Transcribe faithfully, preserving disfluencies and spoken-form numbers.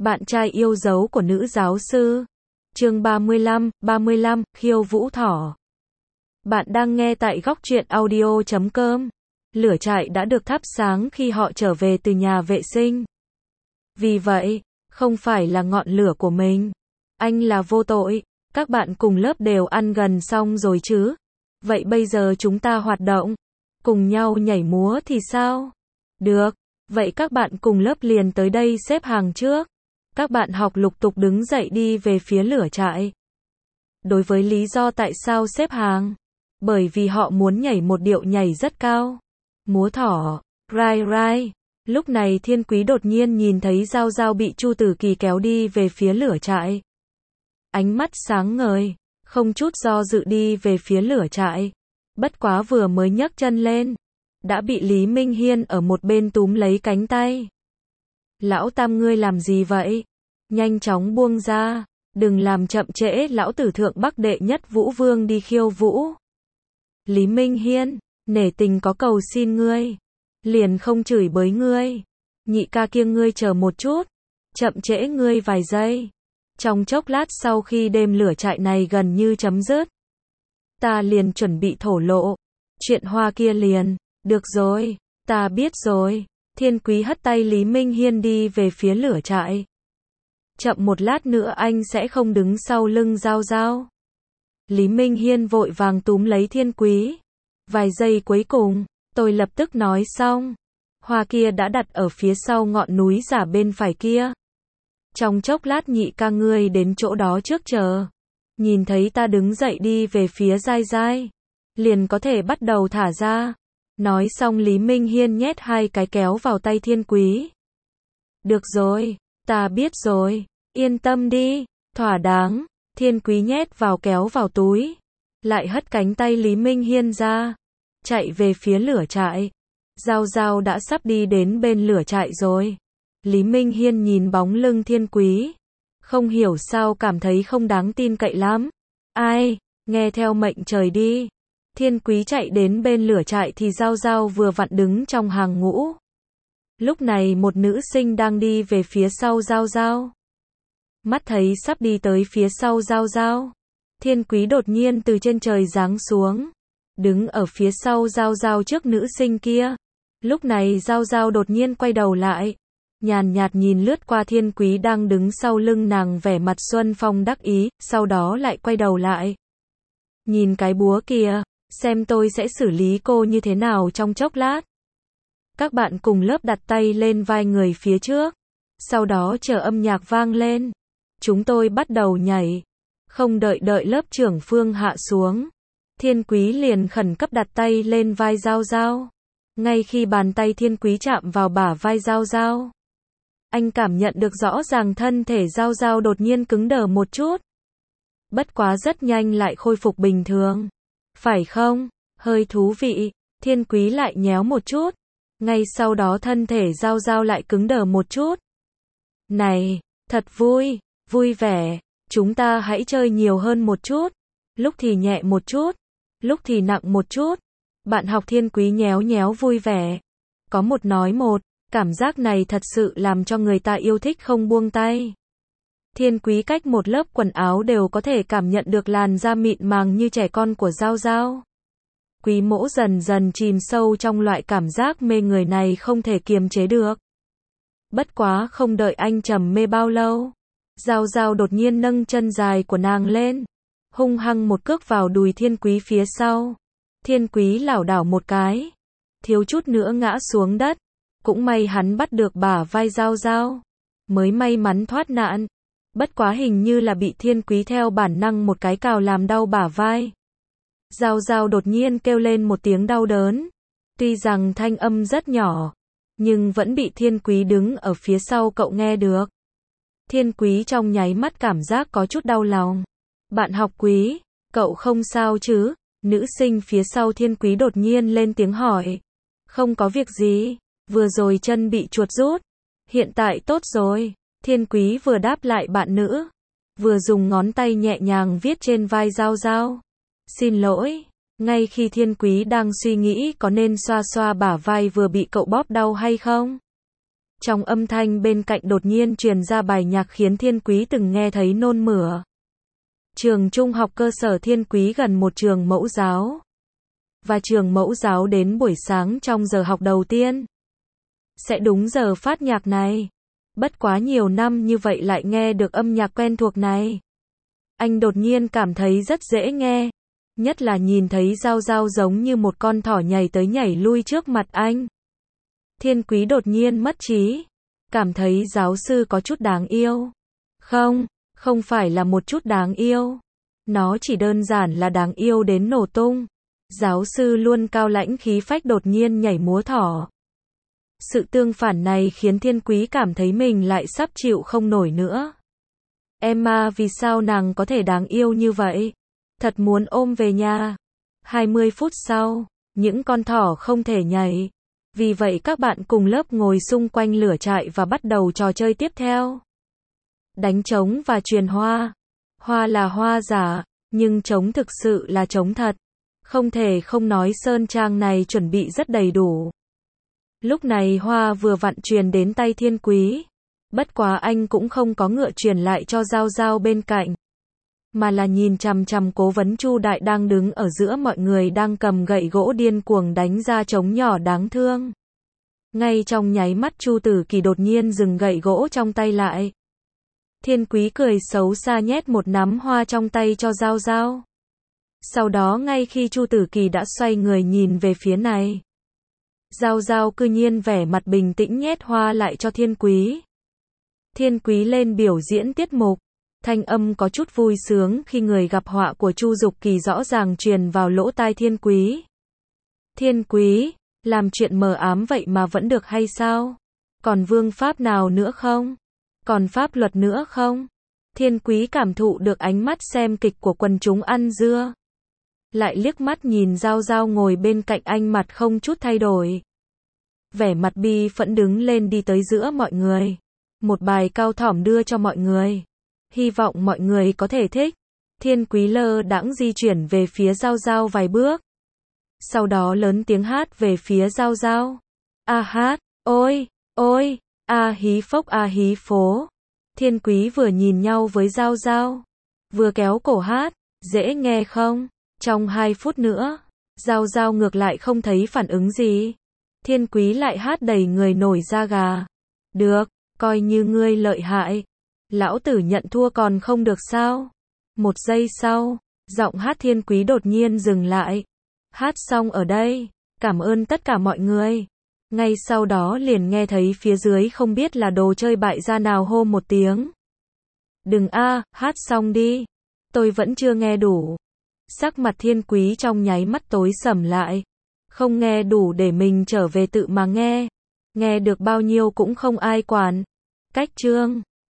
Bạn trai yêu dấu của nữ giáo sư. Chương ba mươi lăm, ba mươi lăm, khiêu vũ thỏ. Bạn đang nghe tại góc truyện audio chấm com. Lửa trại đã được thắp sáng khi họ trở về từ nhà vệ sinh. Vì vậy, không phải là ngọn lửa của mình. Anh là vô tội. Các bạn cùng lớp đều ăn gần xong rồi chứ. Vậy bây giờ chúng ta hoạt động. Cùng nhau nhảy múa thì sao? Được. Vậy các bạn cùng lớp liền tới đây xếp hàng trước. Các bạn học lục tục đứng dậy đi về phía lửa trại. Đối với lý do tại sao xếp hàng? Bởi vì họ muốn nhảy một điệu nhảy rất cao. Múa thỏ, rai rai. Lúc này Thiên Quý đột nhiên nhìn thấy Giao Giao bị Chu Tử Kỳ kéo đi về phía lửa trại. Ánh mắt sáng ngời, không chút do dự đi về phía lửa trại. Bất quá vừa mới nhấc chân lên, đã bị Lý Minh Hiên ở một bên túm lấy cánh tay. Lão Tam ngươi làm gì vậy? Nhanh chóng buông ra, đừng làm chậm trễ lão tử thượng Bắc đệ nhất Vũ Vương đi khiêu vũ. Lý Minh Hiên, nể tình có cầu xin ngươi, liền không chửi bới ngươi. Nhị ca kia ngươi chờ một chút, chậm trễ ngươi vài giây. Trong chốc lát sau khi đêm lửa trại này gần như chấm dứt, ta liền chuẩn bị thổ lộ. Chuyện hoa kia liền, được rồi, ta biết rồi. Thiên Quý hất tay Lý Minh Hiên đi về phía lửa trại. Chậm một lát nữa anh sẽ không đứng sau lưng Giao Giao. Lý Minh Hiên vội vàng túm lấy Thiên Quý. Vài giây cuối cùng, tôi lập tức nói xong. Hoa kia đã đặt ở phía sau ngọn núi giả bên phải kia. Trong chốc lát nhị ca ngươi đến chỗ đó trước chờ. Nhìn thấy ta đứng dậy đi về phía dai dai, liền có thể bắt đầu thả ra. Nói xong Lý Minh Hiên nhét hai cái kéo vào tay Thiên Quý. Được rồi, ta biết rồi, yên tâm đi, thỏa đáng. Thiên Quý nhét vào kéo vào túi, lại hất cánh tay Lý Minh Hiên ra, chạy về phía lửa trại. Giao Giao đã sắp đi đến bên lửa trại rồi. Lý Minh Hiên nhìn bóng lưng Thiên Quý, không hiểu sao cảm thấy không đáng tin cậy lắm. Ai, nghe theo mệnh trời đi. Thiên Quý chạy đến bên lửa trại thì Giao Giao vừa vặn đứng trong hàng ngũ. Lúc này một nữ sinh đang đi về phía sau Giao Giao. Mắt thấy sắp đi tới phía sau Giao Giao, Thiên Quý đột nhiên từ trên trời giáng xuống, đứng ở phía sau Giao Giao trước nữ sinh kia. Lúc này Giao Giao đột nhiên quay đầu lại, nhàn nhạt nhìn lướt qua Thiên Quý đang đứng sau lưng nàng vẻ mặt xuân phong đắc ý, sau đó lại quay đầu lại. Nhìn cái búa kìa, xem tôi sẽ xử lý cô như thế nào trong chốc lát. Các bạn cùng lớp đặt tay lên vai người phía trước, sau đó chờ âm nhạc vang lên. Chúng tôi bắt đầu nhảy. Không đợi đợi lớp trưởng Phương hạ xuống, Thiên Quý liền khẩn cấp đặt tay lên vai Giao Giao. Ngay khi bàn tay Thiên Quý chạm vào bả vai Giao Giao, anh cảm nhận được rõ ràng thân thể Giao Giao đột nhiên cứng đờ một chút. Bất quá rất nhanh lại khôi phục bình thường. Phải không? Hơi thú vị. Thiên Quý lại nhéo một chút. Ngay sau đó thân thể Giao Giao lại cứng đờ một chút. Này, thật vui, vui vẻ. Chúng ta hãy chơi nhiều hơn một chút. Lúc thì nhẹ một chút, lúc thì nặng một chút. Bạn học Thiên Quý nhéo nhéo vui vẻ. Có một nói một, cảm giác này thật sự làm cho người ta yêu thích không buông tay. Thiên Quý cách một lớp quần áo đều có thể cảm nhận được làn da mịn màng như trẻ con của Giao Giao. Quý Mỗ dần dần chìm sâu trong loại cảm giác mê người này không thể kiềm chế được. Bất quá không đợi anh trầm mê bao lâu, Giao Giao đột nhiên nâng chân dài của nàng lên, hung hăng một cước vào đùi Thiên Quý phía sau. Thiên Quý lảo đảo một cái, thiếu chút nữa ngã xuống đất. Cũng may hắn bắt được bả vai Giao Giao, mới may mắn thoát nạn. Bất quá hình như là bị Thiên Quý theo bản năng một cái cào làm đau bả vai. Giao Giao đột nhiên kêu lên một tiếng đau đớn. Tuy rằng thanh âm rất nhỏ, nhưng vẫn bị Thiên Quý đứng ở phía sau cậu nghe được. Thiên Quý trong nháy mắt cảm giác có chút đau lòng. Bạn học Quý, cậu không sao chứ? Nữ sinh phía sau Thiên Quý đột nhiên lên tiếng hỏi. Không có việc gì, vừa rồi chân bị chuột rút. Hiện tại tốt rồi. Thiên Quý vừa đáp lại bạn nữ, vừa dùng ngón tay nhẹ nhàng viết trên vai Giao Giao. Xin lỗi. Ngay khi Thiên Quý đang suy nghĩ có nên xoa xoa bả vai vừa bị cậu bóp đau hay không, Trong âm thanh bên cạnh đột nhiên truyền ra bài nhạc khiến Thiên Quý từng nghe thấy nôn mửa. Trường trung học cơ sở Thiên Quý gần một trường mẫu giáo. Và trường mẫu giáo đến buổi sáng trong giờ học đầu tiên sẽ đúng giờ phát nhạc này. Bất quá nhiều năm như vậy lại nghe được âm nhạc quen thuộc này. Anh đột nhiên cảm thấy rất dễ nghe. Nhất là nhìn thấy Giao Giao giống như một con thỏ nhảy tới nhảy lui trước mặt anh. Thiên Quý đột nhiên mất trí. Cảm thấy giáo sư có chút đáng yêu. Không, không phải là một chút đáng yêu. Nó chỉ đơn giản là đáng yêu đến nổ tung. Giáo sư luôn cao lãnh khí phách đột nhiên nhảy múa thỏ. Sự tương phản này khiến Thiên Quý cảm thấy mình lại sắp chịu không nổi nữa. Emma, vì sao nàng có thể đáng yêu như vậy? Thật muốn ôm về nhà. hai mươi phút sau, những con thỏ không thể nhảy. Vì vậy các bạn cùng lớp ngồi xung quanh lửa trại và bắt đầu trò chơi tiếp theo. Đánh trống và truyền hoa. Hoa là hoa giả, nhưng trống thực sự là trống thật. Không thể không nói sơn trang này chuẩn bị rất đầy đủ. Lúc này hoa vừa vặn truyền đến tay Thiên Quý. Bất quá anh cũng không có ngựa truyền lại cho Giao Giao bên cạnh. Mà là nhìn chằm chằm Cố vấn Chu Đại đang đứng ở giữa mọi người đang cầm gậy gỗ điên cuồng đánh ra trống nhỏ đáng thương. Ngay trong nháy mắt Chu Tử Kỳ đột nhiên dừng gậy gỗ trong tay lại. Thiên Quý cười xấu xa nhét một nắm hoa trong tay cho Giao Giao. Sau đó ngay khi Chu Tử Kỳ đã xoay người nhìn về phía này, Giao Giao cư nhiên vẻ mặt bình tĩnh nhét hoa lại cho Thiên Quý. Thiên Quý lên biểu diễn tiết mục. Thanh âm có chút vui sướng khi người gặp họa của Chu Dục Kỳ rõ ràng truyền vào lỗ tai Thiên Quý. Thiên Quý, làm chuyện mờ ám vậy mà vẫn được hay sao? Còn vương pháp nào nữa không? Còn pháp luật nữa không? Thiên Quý cảm thụ được ánh mắt xem kịch của quần chúng ăn dưa. Lại liếc mắt nhìn Giao Giao ngồi bên cạnh anh mặt không chút thay đổi. Vẻ mặt bi phẫn đứng lên đi tới giữa mọi người. Một bài cao thỏm đưa cho mọi người. Hy vọng mọi người có thể thích. Thiên Quý lơ đãng di chuyển về phía Giao Giao vài bước. Sau đó lớn tiếng hát về phía Giao Giao. A hát, ôi, ôi, a hí phốc a hí phố. Thiên Quý vừa nhìn nhau với Giao Giao, vừa kéo cổ hát, dễ nghe không? Trong hai phút nữa, Giao Giao ngược lại không thấy phản ứng gì. Thiên Quý lại hát đầy người nổi da gà. Được, coi như ngươi lợi hại. Lão tử nhận thua còn không được sao? Một giây sau, giọng hát Thiên Quý đột nhiên dừng lại. Hát xong ở đây, cảm ơn tất cả mọi người. Ngay sau đó liền nghe thấy phía dưới không biết là đồ chơi bại gia nào hô một tiếng. Đừng a, hát xong đi. Tôi vẫn chưa nghe đủ. Sắc mặt Thiên Quý trong nháy mắt tối sầm lại. Không nghe đủ để mình trở về tự mà nghe. Nghe được bao nhiêu cũng không ai quản. Cách chương